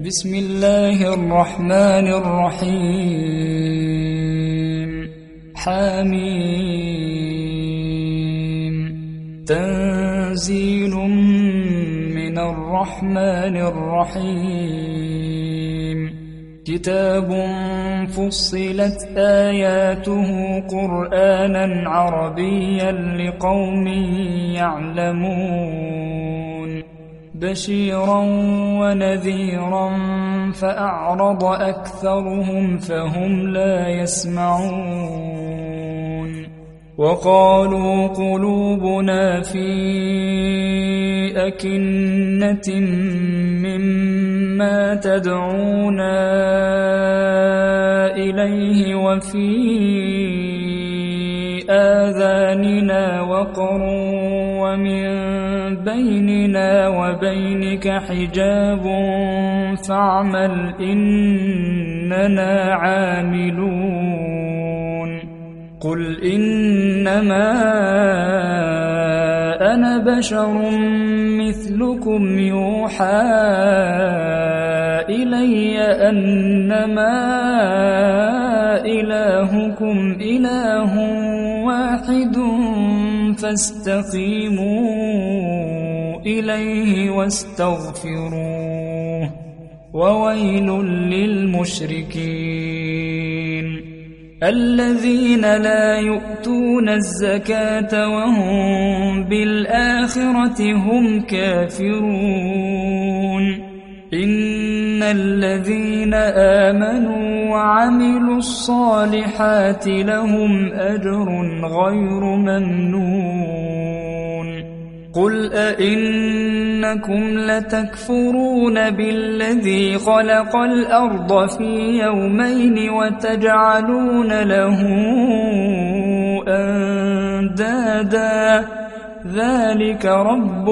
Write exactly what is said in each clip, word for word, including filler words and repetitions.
بسم الله الرحمن الرحيم. حميم. تنزيل من الرحمن الرحيم. كتاب فصلت آياته قرآنا عربيا لقوم يعلمون بشيرا ونذيرا فأعرض أكثرهم فهم لا يسمعون. وقالوا قلوبنا في أكنة مما تدعونا إليه وفي آذاننا وقر ومن بيننا وبينك حجاب فاعمل إننا عاملون. قل إنما أنا بشر مثلكم يوحى إلي أنما إلهكم إله واحد فاستقيموا إليه واستغفروه وويل للمشركين الذين لا يؤتون الزكاة وهم بالآخرة هم كافرون. إن الذين آمنوا وعملوا الصالحات لهم أجر غير ممنون. قل أئنكم لتكفرون بالذي خلق الأرض في يومين وتجعلون له أندادا ذلك رب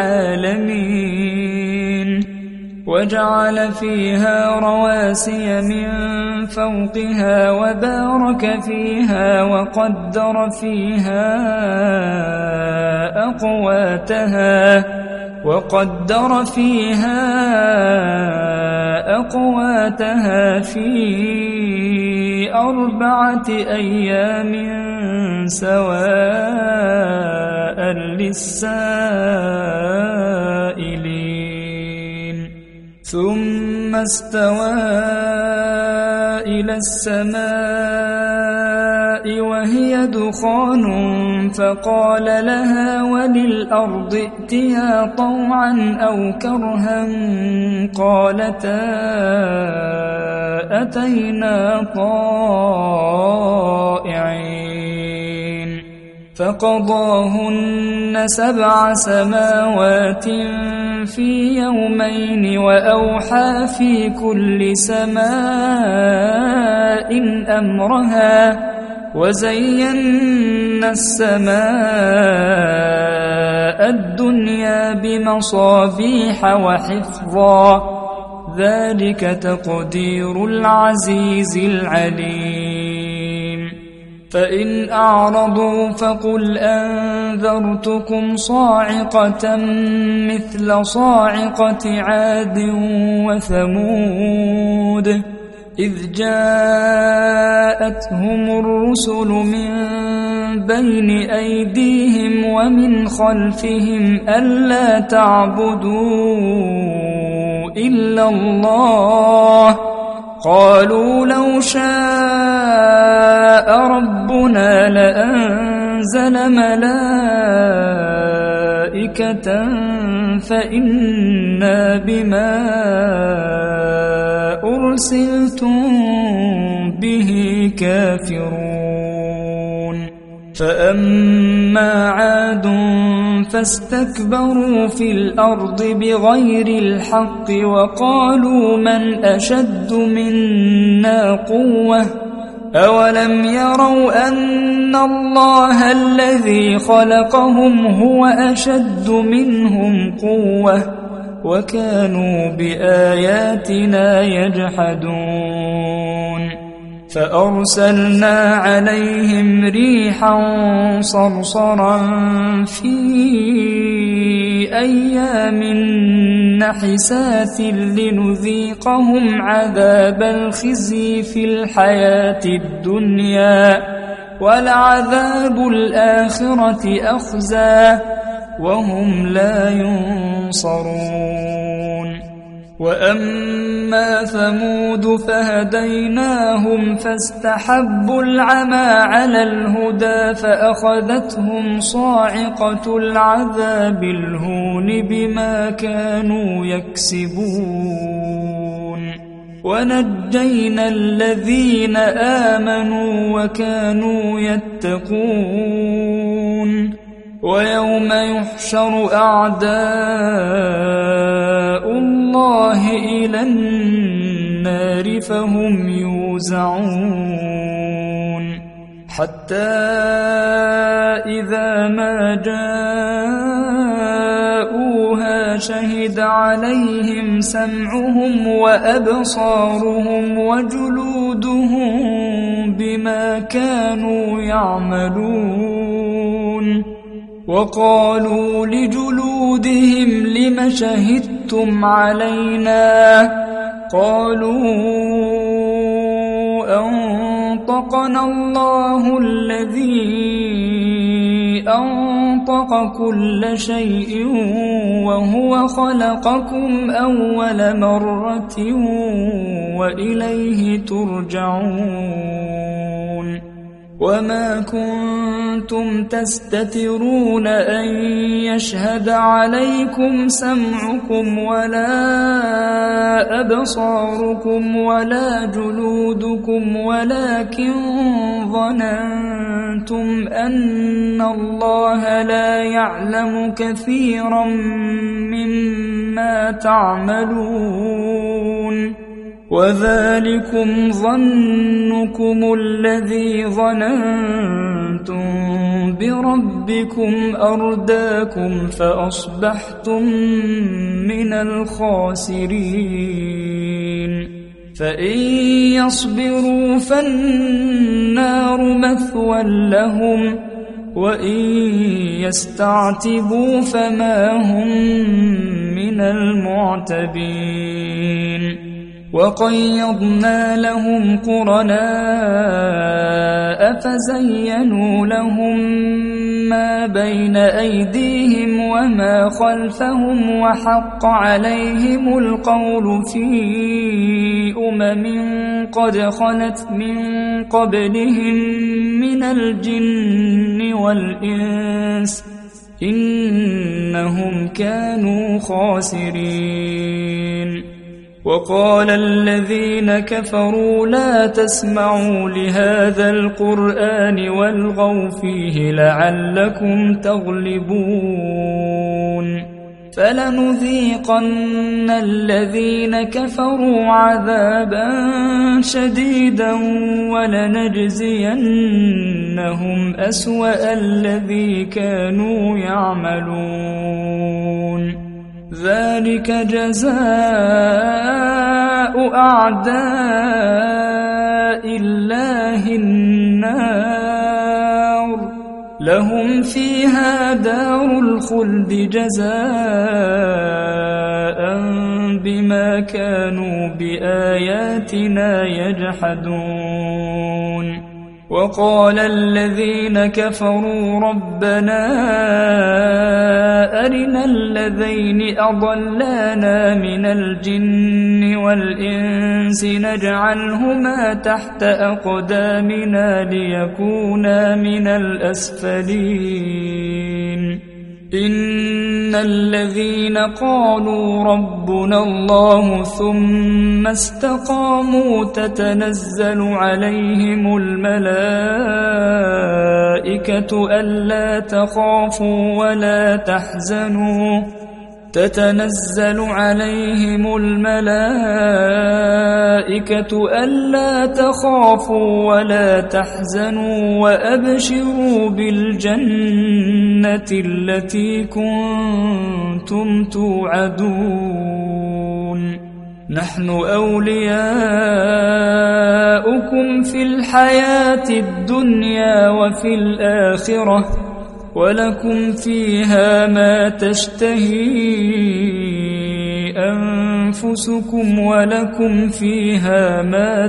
العالمين. وجعل فيها رواسي من فوقها وبارك فيها وقدر فيها أقواتها وقدر فيها أقواتها في أربعة أيام سواء للسائلين. ثم استوى إلى السماء وهي دخان فقال لها وللأرض ائتيا طوعا أو كرها قالتا أتينا طائعين. فقضاهن سبع سماوات في يومين وأوحى في كل سماء أمرها وزينا السماء الدنيا بمصابيح وحفظا ذلك تقدير العزيز العليم. فإن أعرضوا فقل أنذرتكم صاعقة مثل صاعقة عاد وثمود إذ جاءتهم الرسل من بين أيديهم ومن خلفهم ألا تعبدوا إلا الله قالوا لو شاء ربنا لأنزل ملائكة فإنا بما أرسلتم به كافرون. فأما عاد فاستكبروا في الأرض بغير الحق وقالوا من أشد منا قوة أولم يروا أن الله الذي خلقهم هو أشد منهم قوة وكانوا بآياتنا يجحدون. فأرسلنا عليهم ريحا صرصرا في أيام نحسات لنذيقهم عذاب الخزي في الحياة الدنيا ولعذاب الآخرة أخزى وهم لا ينصرون. وأما ثمود فهديناهم فاستحبوا العمى على الهدى فأخذتهم صاعقة العذاب الهون بما كانوا يكسبون. ونجينا الذين آمنوا وكانوا يتقون. ويوم يحشر أعداء الله إلى النار فهم يوزعون حتى إذا ما جاءوها شهد عليهم سمعهم وأبصارهم وجلودهم بما كانوا يعملون. وقالوا لجلودهم لم شهدتم علينا قالوا أنطقنا الله الذي أنطق كل شيء وهو خلقكم أول مرة وإليه ترجعون. وما كنتم تستترون أن يشهد عليكم سمعكم ولا أبصاركم ولا جلودكم ولكن ظننتم أن الله لا يعلم كثيرا مما تعملون. وذلكم ظنكم الذي ظننتم بربكم أرداكم فأصبحتم من الخاسرين. فإن يصبروا فالنار مثوى لهم وإن يستعتبوا فما هم من المعتبين. وقيضنا لهم قرناء فزينوا لهم ما بين أيديهم وما خلفهم وحق عليهم القول في أمم قد خلت من قبلهم من الجن والإنس إنهم كانوا خاسرين. وقال الذين كفروا لا تسمعوا لهذا القرآن والغوا فيه لعلكم تغلبون. فلنذيقن الذين كفروا عذابا شديدا ولنجزينهم أسوأ الذي كانوا يعملون. ذلك جزاء أعداء الله النار لهم فيها دار الخلد جزاء بما كانوا بآياتنا يجحدون. وقال الذين كفروا ربنا أرنا الذين أضلانا من الجن والإنس نجعلهما تحت أقدامنا ليكونا من الأسفلين. إن الذين قالوا ربنا الله ثم استقاموا تتنزل عليهم الملائكة ألا تخافوا ولا تحزنوا تتنزل عليهم الملائكة ألا تخافوا ولا تحزنوا وأبشروا بالجنة التي كنتم توعدون. نحن أولياؤكم في الحياة الدنيا وفي الآخرة ولكم فيها ما تشتهي أنفسكم ولكم فيها ما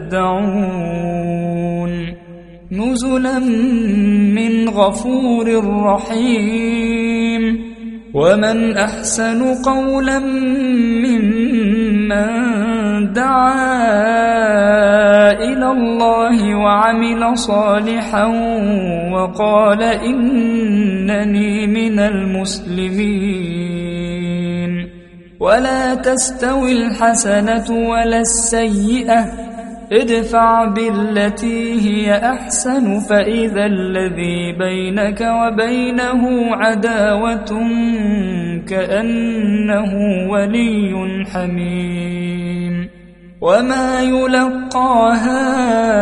تدعون نزلا من غفور رحيم ومن أحسن قولا ممن دعا إلى الله وعمل صالحا وقال إنني من المسلمين ولا تستوي الحسنة ولا السيئة ادفع بالتي هي أحسن فإذا الذي بينك وبينه عداوة كأنه ولي حميم وما يلقاها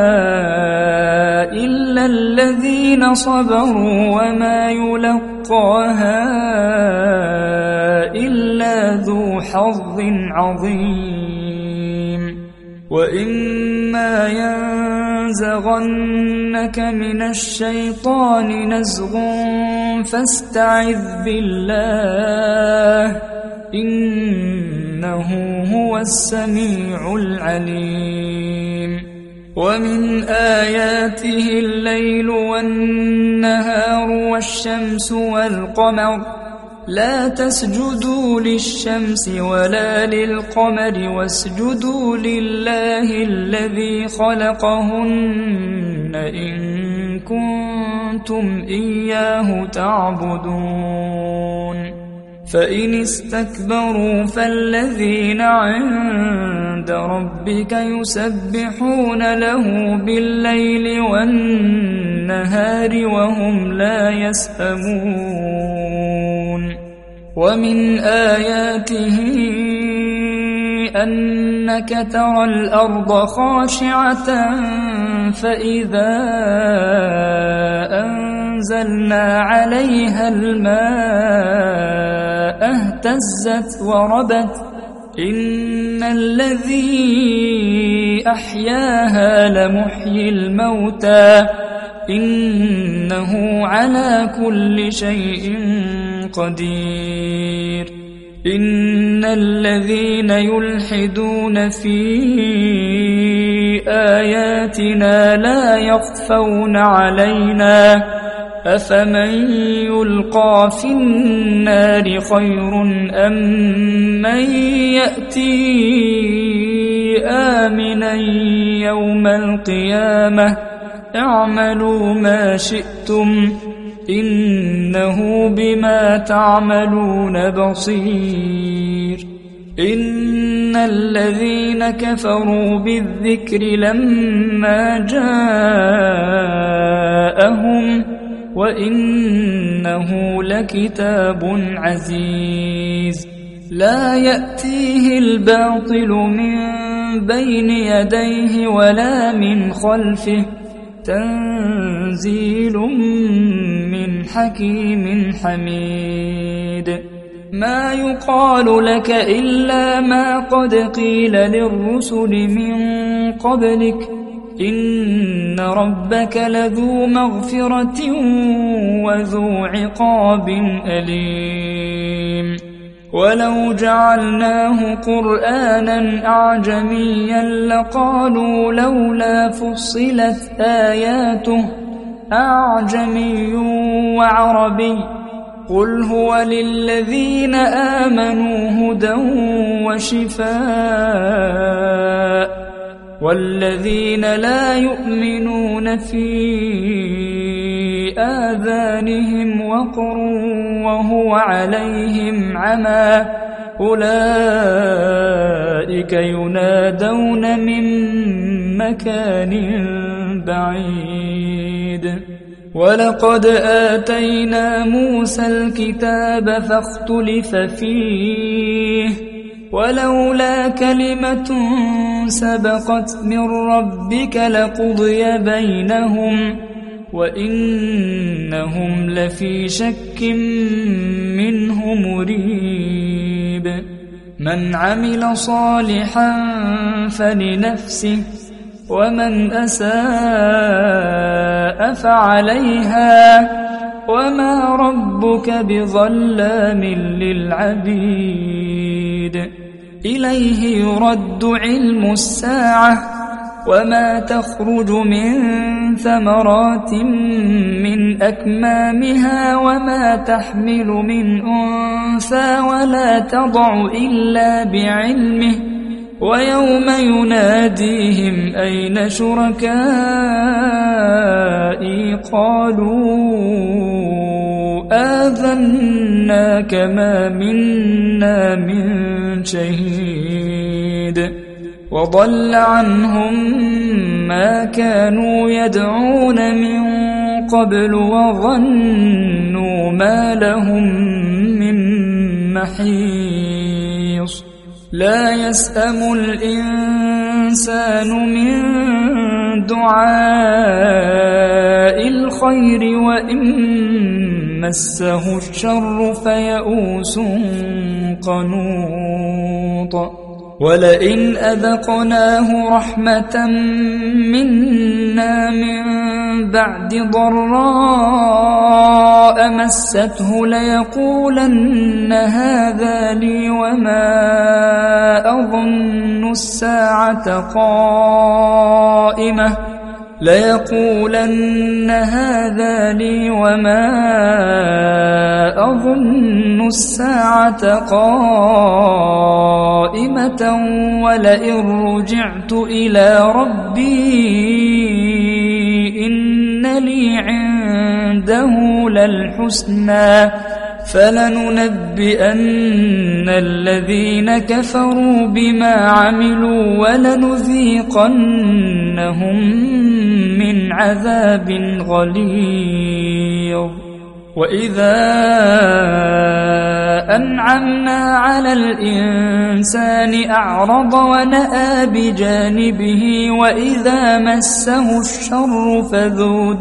إلا الذين صبروا وما يلقاها إلا ذو حظ عظيم وإما ينزغنك من الشيطان نزغ فاستعذ بالله إنه هو السميع العليم ومن آياته الليل والنهار والشمس والقمر لا تسجدوا للشمس ولا للقمر واسجدوا لله الذي خلقهن إن كنتم إياه تعبدون فإن استكبروا فالذين عند ربك يسبحون له بالليل والنهار وهم لا يسأمون ومن آياته أنك ترى الأرض خاشعة فإذا أنزلنا عليها الماء اهتزت وربت إن الذي أحياها لمحيي الموتى إنه على كل شيء قدير إن الذين يلحدون في آياتنا لا يخفون علينا أفمن يلقى في النار خير أم من يأتي آمنا يوم القيامة اعملوا ما شئتم إنه بما تعملون بصير إن الذين كفروا بالذكر لما جاءهم وإنه لكتاب عزيز لا يأتيه الباطل من بين يديه ولا من خلفه تنزيل من حكيم حميد ما يقال لك إلا ما قد قيل للرسل من قبلك إن ربك لذو مغفرة وذو عقاب أليم ولو جعلناه قرآنا أعجميا لقالوا لولا فصلت آياته أعجمي وعربي قل هو للذين آمنوا هدى وشفاء والذين لا يؤمنون في آذانهم وقر وهو عليهم عمى أولئك ينادون من مكان بعيد ولقد آتينا موسى الكتاب فاختلف فيه ولولا كلمة سبقت من ربك لقضي بينهم وإنهم لفي شك منه مريب من عمل صالحا فلنفسه ومن أساء فعليها وما ربك بظلام للعبيد إليه يرد علم الساعة وما تخرج من ثمرات من أكمامها وما تحمل من أنثى ولا تضع إلا بعلمه ويوم يناديهم أين شركائي قالوا آذناك ما منا من شهيد وضل عنهم ما كانوا يدعون من قبل وظنوا ما لهم من محيص لا يسأم الإنسان من دعاء الخير وإن مسه الشر فيئوس قنوط ولئن أذقناه رحمة منا من بعد ضراء مسته ليقولن هذا لي وما أظن الساعة قائمة ليقولن هذا لي وما أظن الساعة قائمة ولئن رجعت إلى ربي إن لي عنده للحسنى فلننبئن الذين كفروا بما عملوا ولنذيقنهم من عذاب غليظ وإذا أنعمنا على الإنسان أعرض ونأى بجانبه وإذا مسه الشر فذو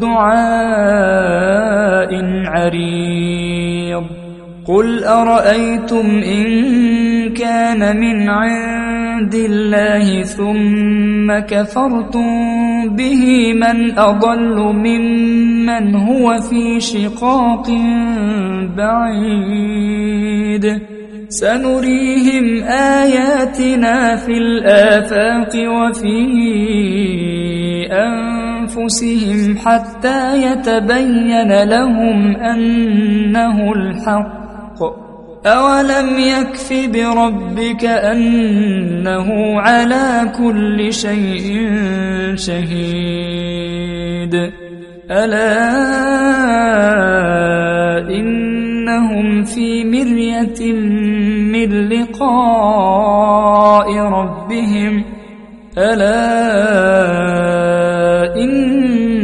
دعاء عريض قل أرأيتم إن كان من عند الله ثم كفرتم به من أضل ممن هو في شقاق بعيد سنريهم آياتنا في الآفاق وفي أنفسهم حتى يتبين لهم أنه الحق أولم يكف بربك أنه على كل شيء شهيد ألا إنهم في مرية من لقاء ربهم ألا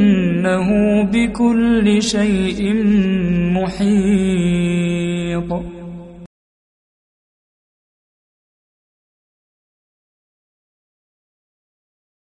إنه بكل شيء محيط